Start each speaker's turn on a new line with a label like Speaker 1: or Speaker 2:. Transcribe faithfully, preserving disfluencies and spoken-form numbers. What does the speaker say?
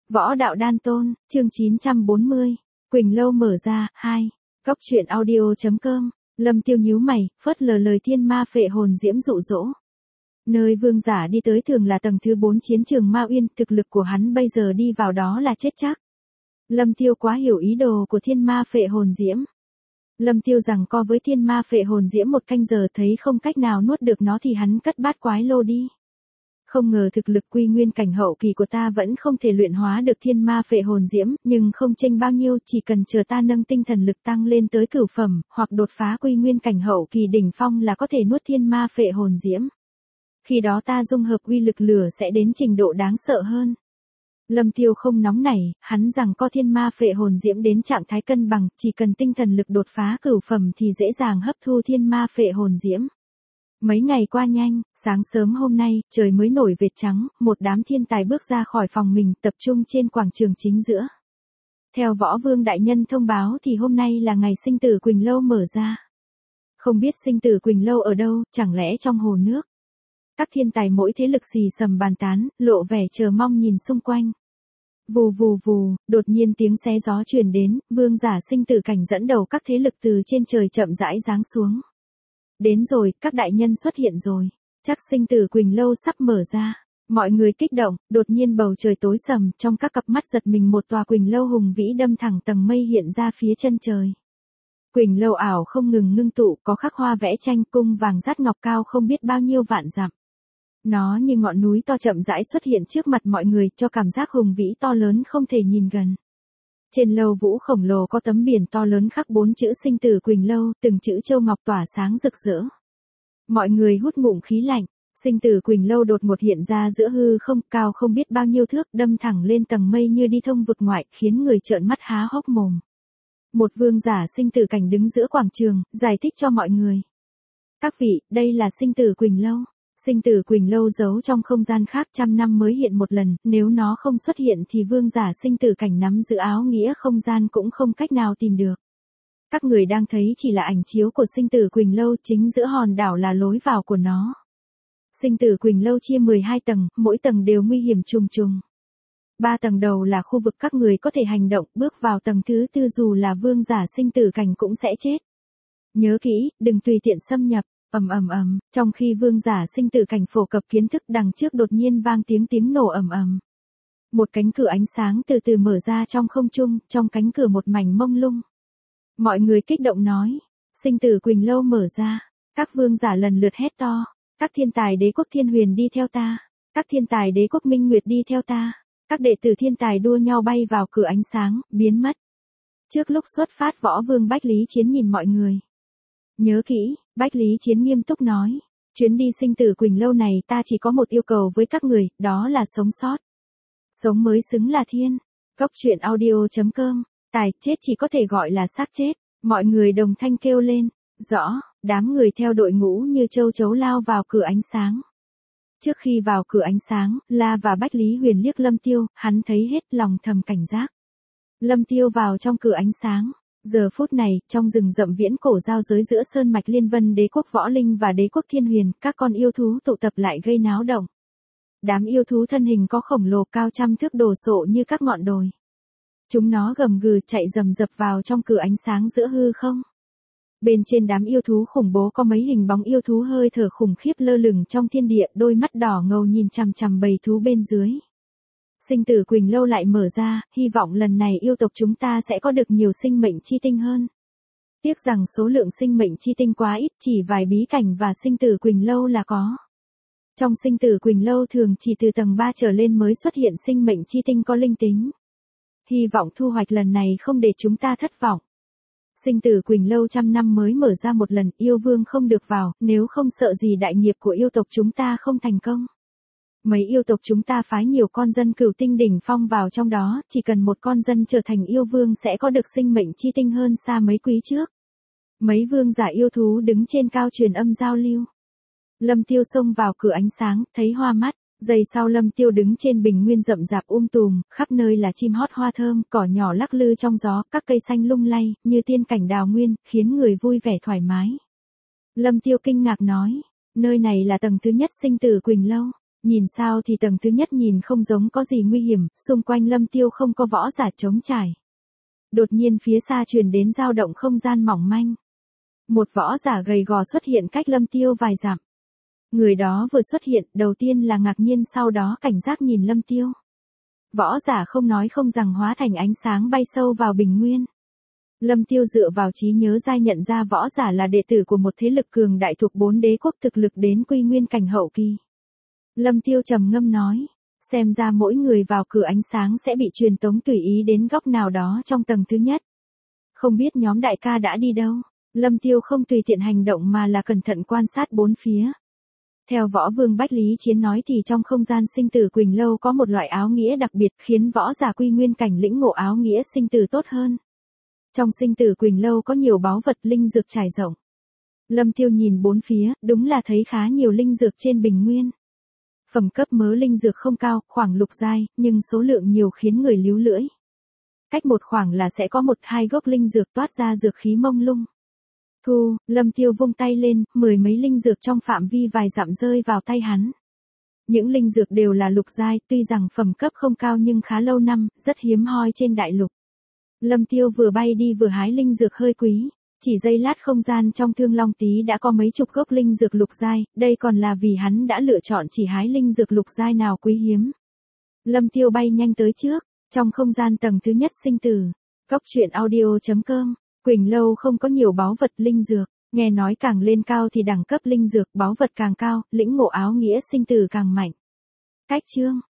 Speaker 1: Võ đạo đan tôn, chương chín trăm bốn mươi. Quỳnh Lâu mở ra, hai. Góc truyện audio.com. Lâm Tiêu nhíu mày, phớt lờ lời thiên ma phệ hồn diễm dụ dỗ. Nơi vương giả đi tới thường là tầng thứ bốn chiến trường Ma Uyên, thực lực của hắn bây giờ đi vào đó là chết chắc. Lâm Tiêu quá hiểu ý đồ của thiên ma phệ hồn diễm. Lâm Tiêu rằng co với thiên ma phệ hồn diễm một canh giờ thấy không cách nào nuốt được nó thì hắn cất bát quái lô đi. Không ngờ thực lực quy nguyên cảnh hậu kỳ của ta vẫn không thể luyện hóa được thiên ma phệ hồn diễm, nhưng không chênh bao nhiêu, chỉ cần chờ ta nâng tinh thần lực tăng lên tới cửu phẩm, hoặc đột phá quy nguyên cảnh hậu kỳ đỉnh phong là có thể nuốt thiên ma phệ hồn diễm. Khi đó ta dung hợp uy lực lửa sẽ đến trình độ đáng sợ hơn. Lâm Tiêu không nóng nảy, hắn rằng co thiên ma phệ hồn diễm đến trạng thái cân bằng, chỉ cần tinh thần lực đột phá cửu phẩm thì dễ dàng hấp thu thiên ma phệ hồn diễm. Mấy ngày qua nhanh, sáng sớm hôm nay, trời mới nổi vệt trắng, một đám thiên tài bước ra khỏi phòng mình, tập trung trên quảng trường chính giữa. Theo Võ Vương đại nhân thông báo thì hôm nay là ngày sinh tử Quỳnh Lâu mở ra. Không biết sinh tử Quỳnh Lâu ở đâu, chẳng lẽ trong hồ nước? Các thiên tài mỗi thế lực xì xầm bàn tán, lộ vẻ chờ mong nhìn xung quanh. Vù vù vù, đột nhiên tiếng xé gió truyền đến, vương giả sinh tử cảnh dẫn đầu các thế lực từ trên trời chậm rãi giáng xuống. Đến rồi, các đại nhân xuất hiện rồi. Chắc sinh tử Quỳnh Lâu sắp mở ra. Mọi người kích động, đột nhiên bầu trời tối sầm, trong các cặp mắt giật mình một tòa Quỳnh Lâu hùng vĩ đâm thẳng tầng mây hiện ra phía chân trời. Quỳnh Lâu ảo không ngừng ngưng tụ, có khắc hoa vẽ tranh, cung vàng dát ngọc cao không biết bao nhiêu vạn dặm. Nó như ngọn núi to chậm rãi xuất hiện trước mặt mọi người, cho cảm giác hùng vĩ to lớn không thể nhìn gần. Trên lầu vũ khổng lồ có tấm biển to lớn khắc bốn chữ sinh tử Quỳnh Lâu, từng chữ châu ngọc tỏa sáng rực rỡ. Mọi người hút ngụm khí lạnh, sinh tử Quỳnh Lâu đột ngột hiện ra giữa hư không, cao không biết bao nhiêu thước, đâm thẳng lên tầng mây như đi thông vực ngoại, khiến người trợn mắt há hốc mồm. Một vương giả sinh tử cảnh đứng giữa quảng trường, giải thích cho mọi người. Các vị, đây là sinh tử Quỳnh Lâu. Sinh tử Quỳnh Lâu giấu trong không gian khác trăm năm mới hiện một lần, nếu nó không xuất hiện thì vương giả sinh tử cảnh nắm giữ áo nghĩa không gian cũng không cách nào tìm được. Các người đang thấy chỉ là ảnh chiếu của sinh tử Quỳnh Lâu, chính giữa hòn đảo là lối vào của nó. Sinh tử Quỳnh Lâu chia mười hai tầng, mỗi tầng đều nguy hiểm trùng trùng. Ba tầng đầu là khu vực các người có thể hành động, bước vào tầng thứ tư dù là vương giả sinh tử cảnh cũng sẽ chết. Nhớ kỹ, đừng tùy tiện xâm nhập. Ầm ầm ầm, trong khi vương giả sinh tử cảnh phổ cập kiến thức đằng trước đột nhiên vang tiếng tiếng nổ ầm ầm. Một cánh cửa ánh sáng từ từ mở ra trong không trung, trong cánh cửa một mảnh mông lung. Mọi người kích động nói, sinh tử Quỳnh Lâu mở ra, các vương giả lần lượt hét to, các thiên tài đế quốc Thiên Huyền đi theo ta, các thiên tài đế quốc Minh Nguyệt đi theo ta, các đệ tử thiên tài đua nhau bay vào cửa ánh sáng, biến mất. Trước lúc xuất phát Võ Vương Bách Lý Chiến nhìn mọi người. Nhớ kỹ, Bách Lý Chiến nghiêm túc nói, chuyến đi sinh tử Quỳnh Lâu này ta chỉ có một yêu cầu với các người, đó là sống sót. Sống mới xứng là thiên. Góc truyện audio.com, tài chết chỉ có thể gọi là xác chết. Mọi người đồng thanh kêu lên, rõ, đám người theo đội ngũ như châu chấu lao vào cửa ánh sáng. Trước khi vào cửa ánh sáng, La và Bách Lý Huyền liếc Lâm Tiêu, hắn thấy hết lòng thầm cảnh giác. Lâm Tiêu vào trong cửa ánh sáng. Giờ phút này, trong rừng rậm viễn cổ giao giới giữa sơn mạch Liên Vân đế quốc Võ Linh và đế quốc Thiên Huyền, các con yêu thú tụ tập lại gây náo động. Đám yêu thú thân hình có khổng lồ cao trăm thước đồ sộ như các ngọn đồi. Chúng nó gầm gừ chạy rầm rập vào trong cửa ánh sáng giữa hư không. Bên trên đám yêu thú khủng bố có mấy hình bóng yêu thú hơi thở khủng khiếp lơ lửng trong thiên địa, đôi mắt đỏ ngầu nhìn chằm chằm bầy thú bên dưới. Sinh tử Quỳnh Lâu lại mở ra, hy vọng lần này yêu tộc chúng ta sẽ có được nhiều sinh mệnh chi tinh hơn. Tiếc rằng số lượng sinh mệnh chi tinh quá ít, chỉ vài bí cảnh và sinh tử Quỳnh Lâu là có. Trong sinh tử Quỳnh Lâu thường chỉ từ tầng ba trở lên mới xuất hiện sinh mệnh chi tinh có linh tính. Hy vọng thu hoạch lần này không để chúng ta thất vọng. Sinh tử Quỳnh Lâu trăm năm mới mở ra một lần, yêu vương không được vào, nếu không sợ gì đại nghiệp của yêu tộc chúng ta không thành công. Mấy yêu tộc chúng ta phái nhiều con dân cửu tinh đỉnh phong vào trong đó, chỉ cần một con dân trở thành yêu vương sẽ có được sinh mệnh chi tinh hơn xa mấy quý trước. Mấy vương giả yêu thú đứng trên cao truyền âm giao lưu. Lâm Tiêu xông vào cửa ánh sáng, thấy hoa mắt, giây sau Lâm Tiêu đứng trên bình nguyên rậm rạp um tùm, khắp nơi là chim hót hoa thơm, cỏ nhỏ lắc lư trong gió, các cây xanh lung lay, như tiên cảnh đào nguyên, khiến người vui vẻ thoải mái. Lâm Tiêu kinh ngạc nói, nơi này là tầng thứ nhất sinh tử Quỳnh Lâu. Nhìn sao thì tầng thứ nhất nhìn không giống có gì nguy hiểm, xung quanh Lâm Tiêu không có võ giả trống trải. Đột nhiên phía xa truyền đến dao động không gian mỏng manh. Một võ giả gầy gò xuất hiện cách Lâm Tiêu vài dặm. Người đó vừa xuất hiện, đầu tiên là ngạc nhiên, sau đó cảnh giác nhìn Lâm Tiêu. Võ giả không nói không rằng hóa thành ánh sáng bay sâu vào bình nguyên. Lâm Tiêu dựa vào trí nhớ dai nhận ra võ giả là đệ tử của một thế lực cường đại thuộc bốn đế quốc, thực lực đến quy nguyên cảnh hậu kỳ. Lâm Tiêu trầm ngâm nói, xem ra mỗi người vào cửa ánh sáng sẽ bị truyền tống tùy ý đến góc nào đó trong tầng thứ nhất. Không biết nhóm đại ca đã đi đâu. Lâm Tiêu không tùy tiện hành động mà là cẩn thận quan sát bốn phía. Theo võ vương Bách Lý Chiến nói thì trong không gian sinh tử Quỳnh Lâu có một loại áo nghĩa đặc biệt khiến võ giả quy nguyên cảnh lĩnh ngộ áo nghĩa sinh tử tốt hơn. Trong sinh tử Quỳnh Lâu có nhiều báu vật linh dược trải rộng. Lâm Tiêu nhìn bốn phía, đúng là thấy khá nhiều linh dược trên bình nguyên. Phẩm cấp mớ linh dược không cao, khoảng lục giai, nhưng số lượng nhiều khiến người líu lưỡi. Cách một khoảng là sẽ có một hai gốc linh dược toát ra dược khí mông lung. Thu, Lâm Tiêu vung tay lên, mười mấy linh dược trong phạm vi vài dặm rơi vào tay hắn. Những linh dược đều là lục giai, tuy rằng phẩm cấp không cao nhưng khá lâu năm, rất hiếm hoi trên đại lục. Lâm Tiêu vừa bay đi vừa hái linh dược hơi quý, chỉ giây lát không gian trong Thương Long Tí đã có mấy chục gốc linh dược lục giai, đây còn là vì hắn đã lựa chọn chỉ hái linh dược lục giai nào quý hiếm. Lâm Tiêu bay nhanh tới trước, trong không gian tầng thứ nhất sinh tử. Góc truyện audio chấm com. Quỳnh Lâu không có nhiều báu vật linh dược, nghe nói càng lên cao thì đẳng cấp linh dược báu vật càng cao, lĩnh ngộ áo nghĩa sinh tử càng mạnh. Cách chương